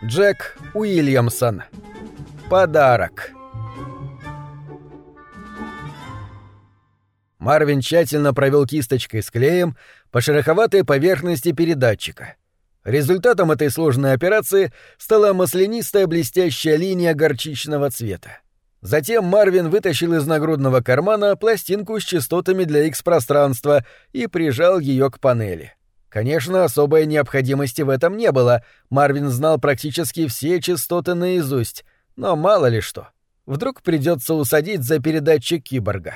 Джек Уильямсон. Подарок. Марвин тщательно провел кисточкой с клеем по шероховатой поверхности передатчика. Результатом этой сложной операции стала маслянистая блестящая линия горчичного цвета. Затем Марвин вытащил из нагрудного кармана пластинку с частотами для X-пространства и прижал ее к панели. Конечно, особой необходимости в этом не было. Марвин знал практически все частоты наизусть, но мало ли что. Вдруг придется усадить за передатчик киборга.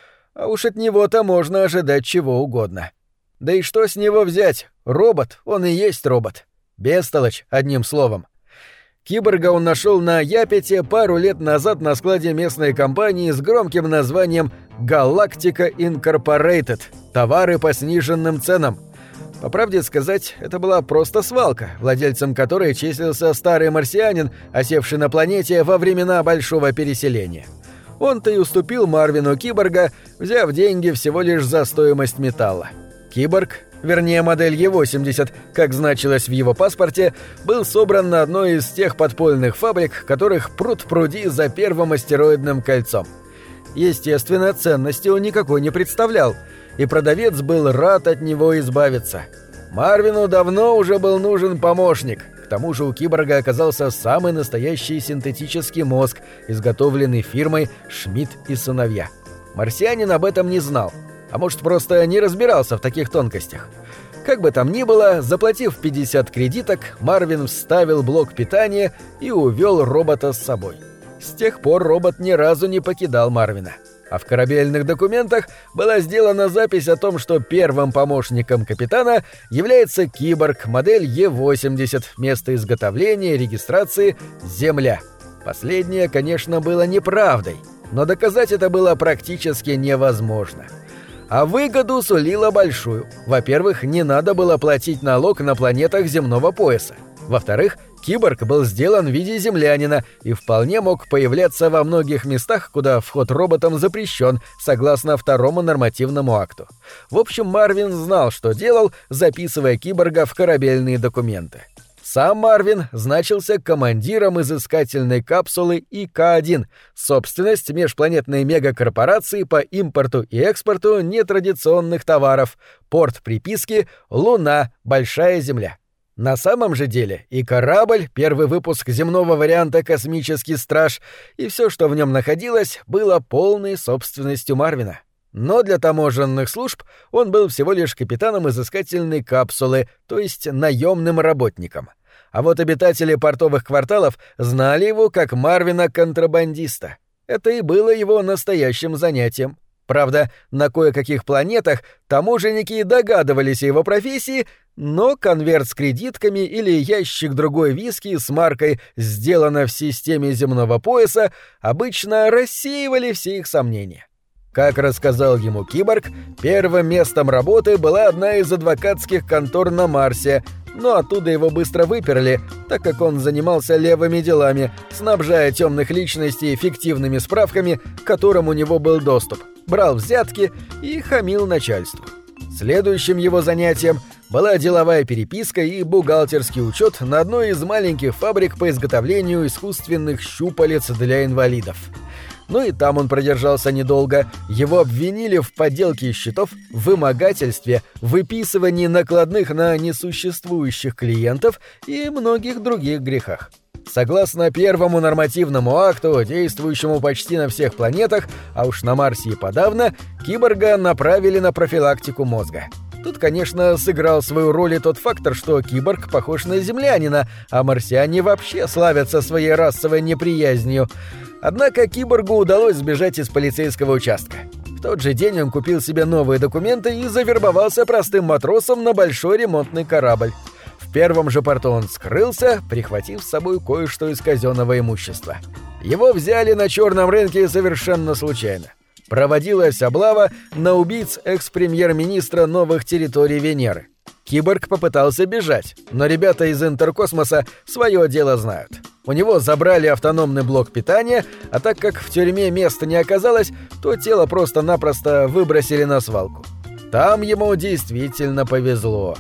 А уж от него-то можно ожидать чего угодно. Да и что с него взять? Робот, он и есть робот. Бестолочь, одним словом. Киборга он нашел на Япете пару лет назад на складе местной компании с громким названием «Галактика Инкорпорейтед» — товары по сниженным ценам. По правде сказать, это была просто свалка, владельцем которой числился старый марсианин, осевший на планете во времена Большого переселения. Он-то и уступил Марвину киборга, взяв деньги всего лишь за стоимость металла. Киборг, вернее модель Е-80, как значилось в его паспорте, был собран на одной из тех подпольных фабрик, которых пруд-пруди за первым астероидным кольцом. Естественно, ценности он никакой не представлял, и продавец был рад от него избавиться. Марвину давно уже был нужен помощник. К тому же у киборга оказался самый настоящий синтетический мозг, изготовленный фирмой «Шмидт и сыновья». Марсианин об этом не знал, а может, просто не разбирался в таких тонкостях. Как бы там ни было, заплатив 50 кредиток, Марвин вставил блок питания и увел робота с собой. С тех пор робот ни разу не покидал Марвина. А в корабельных документах была сделана запись о том, что первым помощником капитана является киборг, модель Е-80, место изготовления и регистрации «Земля». Последнее, конечно, было неправдой, но доказать это было практически невозможно. А выгоду сулило большую. Во-первых, не надо было платить налог на планетах земного пояса. Во-вторых, киборг был сделан в виде землянина и вполне мог появляться во многих местах, куда вход роботам запрещен, согласно второму нормативному акту. В общем, Марвин знал, что делал, записывая киборга в корабельные документы. Сам Марвин значился командиром изыскательной капсулы ИК-1, собственность межпланетной мегакорпорации по импорту и экспорту нетрадиционных товаров, порт приписки «Луна, Большая Земля». На самом же деле и корабль, первый выпуск земного варианта «Космический страж», и все, что в нем находилось, было полной собственностью Марвина. Но для таможенных служб он был всего лишь капитаном изыскательной капсулы, то есть наемным работником. А вот обитатели портовых кварталов знали его как Марвина-контрабандиста. Это и было его настоящим занятием. Правда, на кое-каких планетах таможенники догадывались о его профессии, но конверт с кредитками или ящик другой виски с маркой «Сделано в системе земного пояса» обычно рассеивали все их сомнения. Как рассказал ему киборг, первым местом работы была одна из адвокатских контор на Марсе, но оттуда его быстро выперли, так как он занимался левыми делами, снабжая темных личностей фиктивными справками, к которым у него был доступ, брал взятки и хамил начальству. Следующим его занятием была деловая переписка и бухгалтерский учет на одной из маленьких фабрик по изготовлению искусственных щупалец для инвалидов. Ну и там он продержался недолго. Его обвинили в подделке счетов, вымогательстве, выписывании накладных на несуществующих клиентов и многих других грехах. Согласно первому нормативному акту, действующему почти на всех планетах, а уж на Марсе и подавно, киборга направили на профилактику мозга. Тут, конечно, сыграл свою роль и тот фактор, что киборг похож на землянина, а марсиане вообще славятся своей расовой неприязнью. Однако киборгу удалось сбежать из полицейского участка. В тот же день он купил себе новые документы и завербовался простым матросом на большой ремонтный корабль. В первом же порту он скрылся, прихватив с собой кое-что из казенного имущества. Его взяли на черном рынке совершенно случайно. Проводилась облава на убийц экс-премьер-министра новых территорий Венеры. Киборг попытался бежать, но ребята из Интеркосмоса свое дело знают. У него забрали автономный блок питания, а так как в тюрьме места не оказалось, то тело просто-напросто выбросили на свалку. Там ему действительно повезло.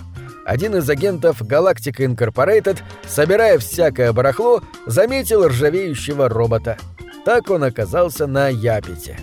Один из агентов Galactica Incorporated, собирая всякое барахло, заметил ржавеющего робота. Так он оказался на Япете.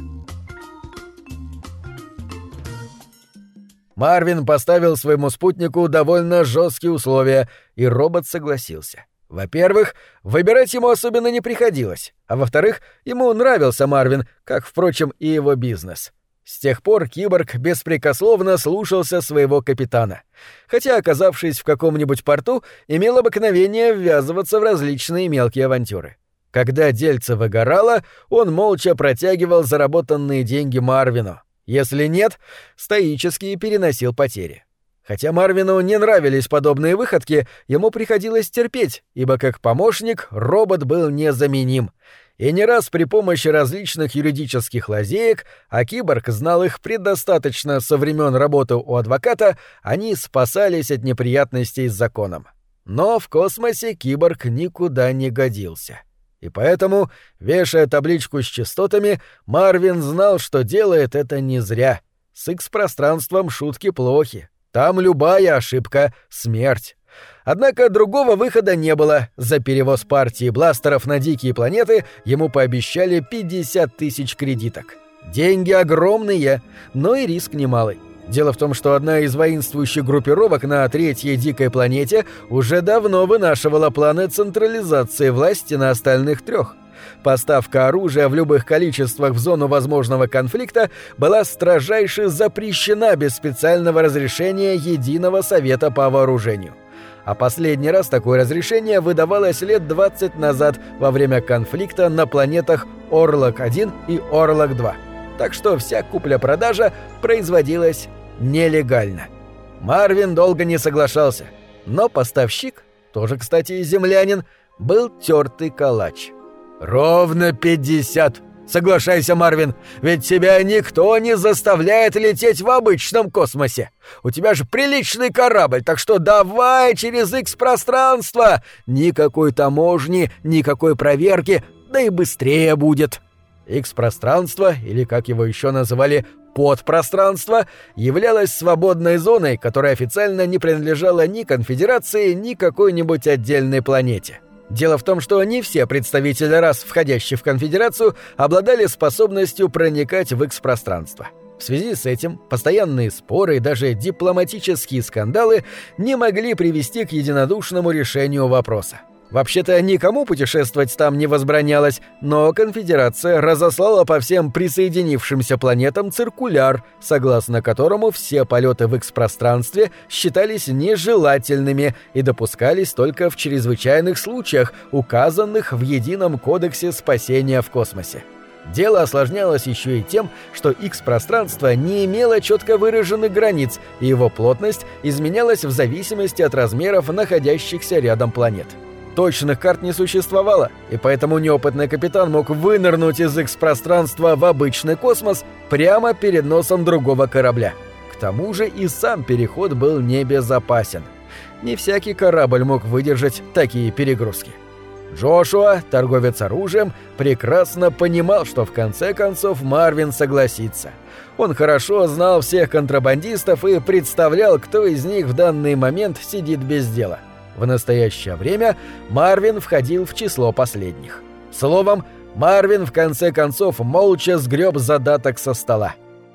Марвин поставил своему спутнику довольно жесткие условия, и робот согласился. Во-первых, выбирать ему особенно не приходилось, а во-вторых, ему нравился Марвин, как, впрочем, и его бизнес. С тех пор киборг беспрекословно слушался своего капитана, хотя, оказавшись в каком-нибудь порту, имел обыкновение ввязываться в различные мелкие авантюры. Когда дельце выгорало, он молча протягивал заработанные деньги Марвину. Если нет, стоически переносил потери. Хотя Марвину не нравились подобные выходки, ему приходилось терпеть, ибо как помощник робот был незаменим. И не раз при помощи различных юридических лазеек, а киборг знал их предостаточно со времен работы у адвоката, они спасались от неприятностей с законом. Но в космосе киборг никуда не годился. И поэтому, вешая табличку с частотами, Марвин знал, что делает это не зря. С X-пространством шутки плохи. Там любая ошибка — смерть. Однако другого выхода не было. За перевоз партии бластеров на дикие планеты ему пообещали 50 тысяч кредиток. Деньги огромные, но и риск немалый. Дело в том, что одна из воинствующих группировок на третьей дикой планете уже давно вынашивала планы централизации власти на остальных трех. Поставка оружия в любых количествах в зону возможного конфликта была строжайше запрещена без специального разрешения Единого Совета по вооружению. А последний раз такое разрешение выдавалось лет 20 назад во время конфликта на планетах Орлок-1 и Орлок-2. Так что вся купля-продажа производилась нелегально. Марвин долго не соглашался, но поставщик, тоже, кстати, землянин, был тертый калач. «Ровно 50. Соглашайся, Марвин, ведь тебя никто не заставляет лететь в обычном космосе. У тебя же приличный корабль, так что давай через X-пространство. Никакой таможни, никакой проверки, да и быстрее будет». X-пространство, или как его еще называли, подпространство, являлось свободной зоной, которая официально не принадлежала ни конфедерации, ни какой-нибудь отдельной планете. Дело в том, что не все представители рас, входящих в конфедерацию, обладали способностью проникать в X-пространство. В связи с этим постоянные споры и даже дипломатические скандалы не могли привести к единодушному решению вопроса. Вообще-то никому путешествовать там не возбранялось, но конфедерация разослала по всем присоединившимся планетам циркуляр, согласно которому все полеты в X-пространстве считались нежелательными и допускались только в чрезвычайных случаях, указанных в Едином кодексе спасения в космосе. Дело осложнялось еще и тем, что X-пространство не имело четко выраженных границ, и его плотность изменялась в зависимости от размеров находящихся рядом планет. Точных карт не существовало, и поэтому неопытный капитан мог вынырнуть из X-пространства в обычный космос прямо перед носом другого корабля. К тому же и сам переход был небезопасен. Не всякий корабль мог выдержать такие перегрузки. Джошуа, торговец оружием, прекрасно понимал, что в конце концов Марвин согласится. Он хорошо знал всех контрабандистов и представлял, кто из них в данный момент сидит без дела. В настоящее время Марвин входил в число последних. Словом, Марвин в конце концов молча сгреб задаток со стола.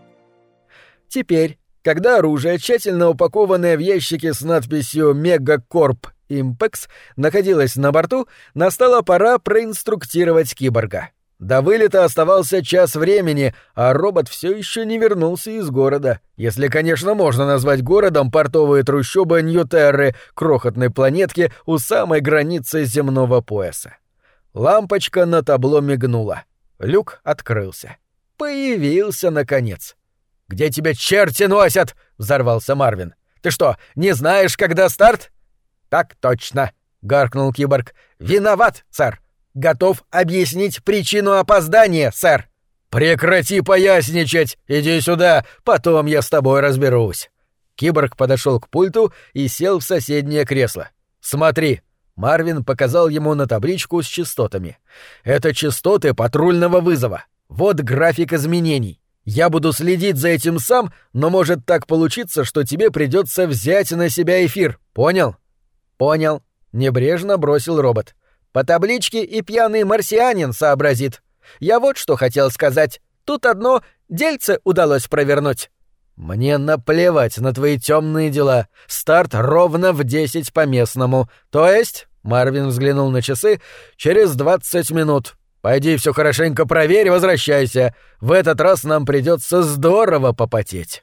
Теперь, когда оружие, тщательно упакованное в ящики с надписью «Мегакорп Импекс», находилось на борту, настала пора проинструктировать киборга. До вылета оставался час времени, а робот все еще не вернулся из города, если, конечно, можно назвать городом портовые трущобы Нью-Терры, крохотной планетки у самой границы земного пояса. Лампочка на табло мигнула. Люк открылся. Появился, наконец. «Где тебя черти носят?» — взорвался Марвин. «Ты что, не знаешь, когда старт?» «Так точно», — гаркнул киборг. «Виноват, сэр. Готов объяснить причину опоздания, сэр». «Прекрати поясничать! Иди сюда, потом я с тобой разберусь». Киборг подошел к пульту и сел в соседнее кресло. «Смотри». Марвин показал ему на табличку с частотами. «Это частоты патрульного вызова. Вот график изменений. Я буду следить за этим сам, но может так получиться, что тебе придется взять на себя эфир. Понял? Понял. Небрежно бросил робот. По табличке и пьяный марсианин сообразит. Я вот что хотел сказать. Тут одно дельце удалось провернуть. Мне наплевать на твои темные дела. Старт ровно в 10 по местному. То есть, Марвин взглянул на часы, через 20 минут. Пойди все хорошенько проверь и возвращайся. В этот раз нам придется здорово попотеть.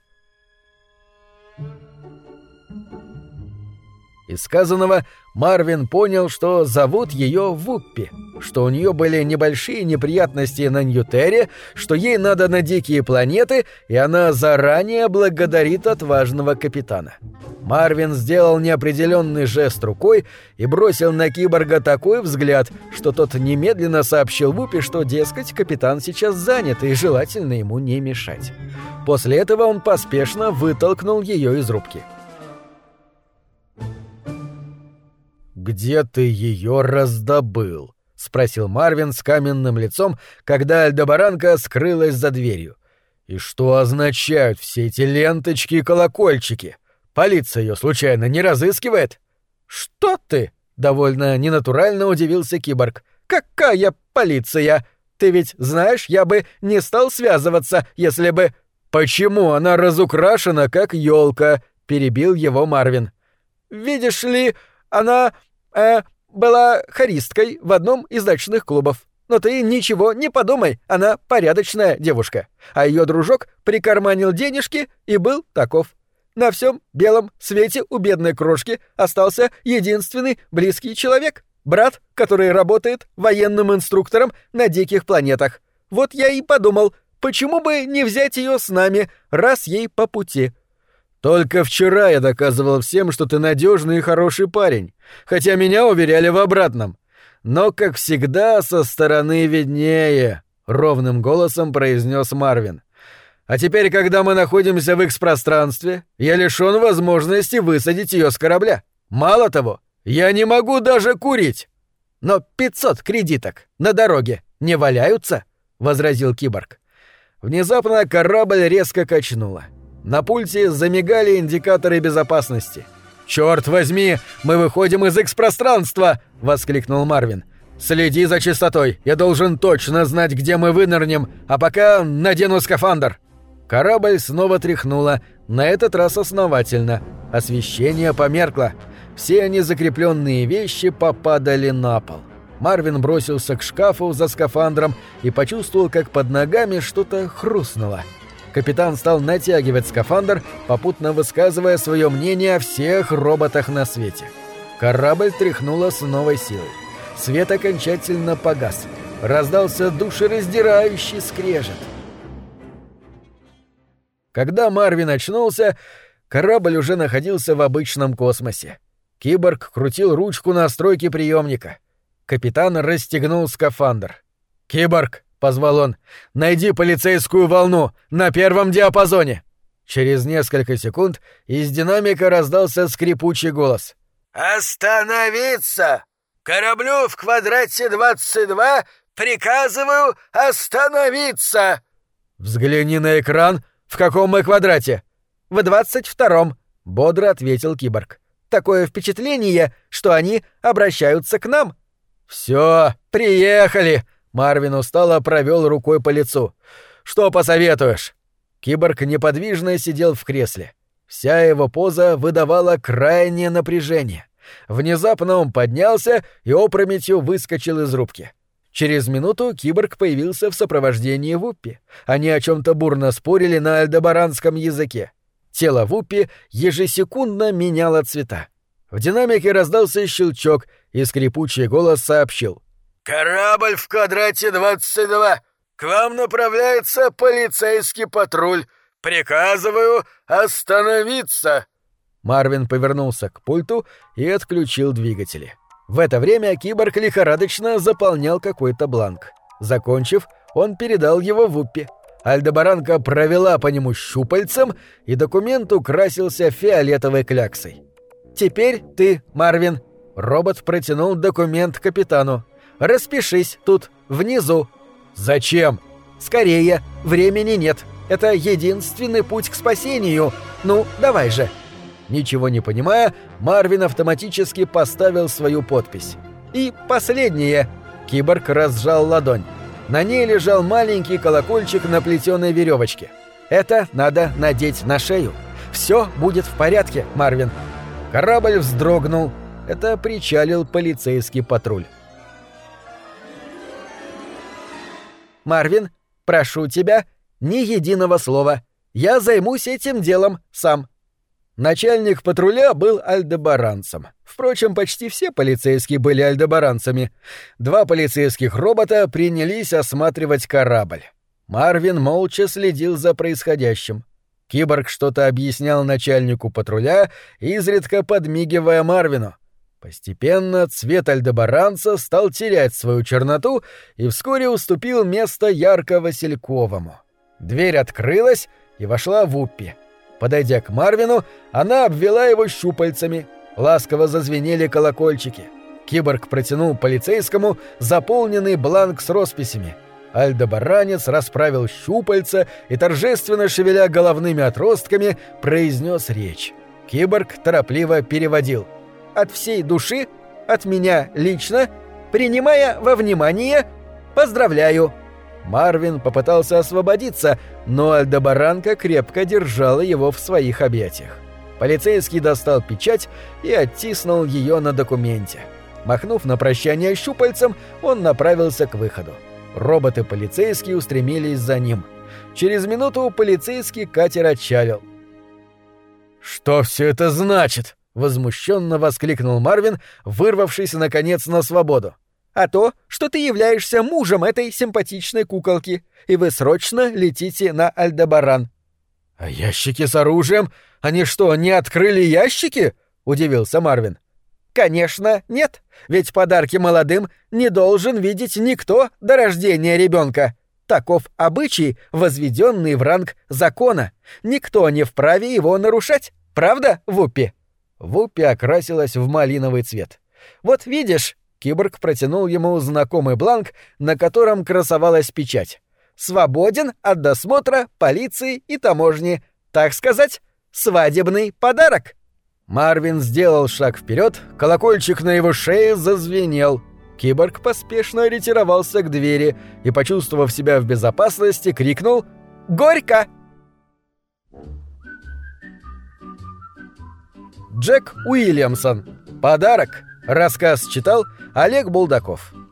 Из сказанного Марвин понял, что зовут ее Вуппи, что у нее были небольшие неприятности на Ньютере, что ей надо на дикие планеты, и она заранее благодарит отважного капитана. Марвин сделал неопределенный жест рукой и бросил на киборга такой взгляд, что тот немедленно сообщил Вуппи, что, дескать, капитан сейчас занят и желательно ему не мешать. После этого он поспешно вытолкнул ее из рубки. «Где ты ее раздобыл?» — спросил Марвин с каменным лицом, когда Альдебаранка скрылась за дверью. «И что означают все эти ленточки и колокольчики? Полиция ее случайно не разыскивает?» «Что ты?» — довольно ненатурально удивился киборг. «Какая полиция? Ты ведь знаешь, я бы не стал связываться, если бы...» «Почему она разукрашена, как елка?» — перебил его Марвин. «Видишь ли, она... была хористкой в одном из ночных клубов. Но ты ничего не подумай, она порядочная девушка. А ее дружок прикарманил денежки и был таков. На всем белом свете у бедной крошки остался единственный близкий человек — брат, который работает военным инструктором на диких планетах. Вот я и подумал, почему бы не взять ее с нами, раз ей по пути». «Только вчера я доказывал всем, что ты надежный и хороший парень, хотя меня уверяли в обратном. Но, как всегда, со стороны виднее», — ровным голосом произнес Марвин. «А теперь, когда мы находимся в X-пространстве, я лишён возможности высадить ее с корабля. Мало того, я не могу даже курить». «Но 500 кредиток на дороге не валяются?» — возразил киборг. Внезапно корабль резко качнуло. На пульте замигали индикаторы безопасности. «Чёрт возьми, мы выходим из X-пространства!» — воскликнул Марвин. «Следи за чистотой, я должен точно знать, где мы вынырнем, а пока надену скафандр». Корабль снова тряхнуло, на этот раз основательно. Освещение померкло. Все незакрепленные вещи попадали на пол. Марвин бросился к шкафу за скафандром и почувствовал, как под ногами что-то хрустнуло. Капитан стал натягивать скафандр, попутно высказывая свое мнение о всех роботах на свете. Корабль тряхнуло с новой силой. Свет окончательно погас. Раздался душераздирающий скрежет. Когда Марвин очнулся, корабль уже находился в обычном космосе. Киборг крутил ручку настройки приемника. Капитан расстегнул скафандр. «Киборг!» — позвал он. «Найди полицейскую волну на первом диапазоне!» Через несколько секунд из динамика раздался скрипучий голос. «Остановиться! Кораблю в квадрате 22 приказываю остановиться!» «Взгляни на экран. В каком мы квадрате?» «В 22-м», — бодро ответил киборг. «Такое впечатление, что они обращаются к нам». «Всё, приехали!» Марвин устало провёл рукой по лицу. «Что посоветуешь?» Киборг неподвижно сидел в кресле. Вся его поза выдавала крайнее напряжение. Внезапно он поднялся и опрометью выскочил из рубки. Через минуту киборг появился в сопровождении Вуппи. Они о чём-то бурно спорили на альдебаранском языке. Тело Вуппи ежесекундно меняло цвета. В динамике раздался щелчок, и скрипучий голос сообщил. «Корабль в квадрате 22. К вам направляется полицейский патруль. Приказываю остановиться!» Марвин повернулся к пульту и отключил двигатели. В это время киборг лихорадочно заполнял какой-то бланк. Закончив, он передал его Вуппи. Альдебаранка провела по нему щупальцем, и документ украсился фиолетовой кляксой. «Теперь ты, Марвин». Робот протянул документ капитану. «Распишись тут, внизу». «Зачем?» «Скорее, времени нет». Это единственный путь к спасению. Ну, давай же». Ничего не понимая, Марвин автоматически поставил свою подпись. «И последнее». Киборг разжал ладонь. На ней лежал маленький колокольчик на плетеной веревочке. «Это надо надеть на шею. Все будет в порядке, Марвин». Корабль вздрогнул. Это причалил полицейский патруль. «Марвин, прошу тебя, ни единого слова. Я займусь этим делом сам». Начальник патруля был альдебаранцем. Впрочем, почти все полицейские были альдебаранцами. 2 полицейских робота принялись осматривать корабль. Марвин молча следил за происходящим. Киборг что-то объяснял начальнику патруля, изредка подмигивая Марвину. Постепенно цвет альдебаранца стал терять свою черноту и вскоре уступил место ярко-васильковому. Дверь открылась, и вошла Вуппи. Подойдя к Марвину, она обвела его щупальцами. Ласково зазвенели колокольчики. Киборг протянул полицейскому заполненный бланк с росписями. Альдебаранец расправил щупальца и, торжественно шевеля головными отростками, произнес речь. Киборг торопливо переводил. «От всей души, от меня лично, принимая во внимание, поздравляю». Марвин попытался освободиться, но альдебаранка крепко держала его в своих объятиях. Полицейский достал печать и оттиснул ее на документе. Махнув на прощание щупальцем, он направился к выходу. Роботы-полицейские устремились за ним. Через минуту полицейский катер отчалил. «Что все это значит?» — возмущенно воскликнул Марвин, вырвавшись, наконец, на свободу. «А то, что ты являешься мужем этой симпатичной куколки, и вы срочно летите на Альдебаран». «А ящики с оружием? Они что, не открыли ящики?» — удивился Марвин. «Конечно, нет, ведь подарки молодым не должен видеть никто до рождения ребенка. Таков обычай, возведенный в ранг закона. Никто не вправе его нарушать. Правда, Вуппи?» Вуппи окрасилась в малиновый цвет. «Вот видишь». Киборг протянул ему знакомый бланк, на котором красовалась печать. «Свободен от досмотра полиции и таможни. Так сказать, свадебный подарок». Марвин сделал шаг вперед, колокольчик на его шее зазвенел. Киборг поспешно ретировался к двери и, почувствовав себя в безопасности, крикнул «Горько!». Джек Уильямсон. «Подарок». Рассказ читал Олег Булдаков.